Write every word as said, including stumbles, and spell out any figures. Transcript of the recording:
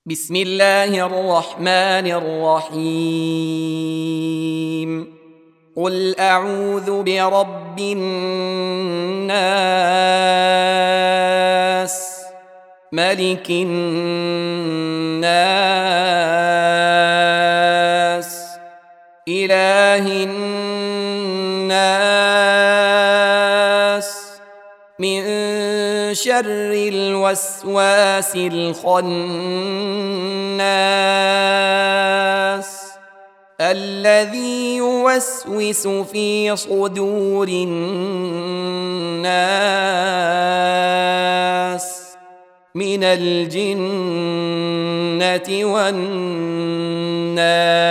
بسم الله الرحمن الرحيم قل أعوذ برب الناس ملك الناس إله الناس من شر الوسواس الخناس الذي يوسوس في صدور الناس من الجنة والناس.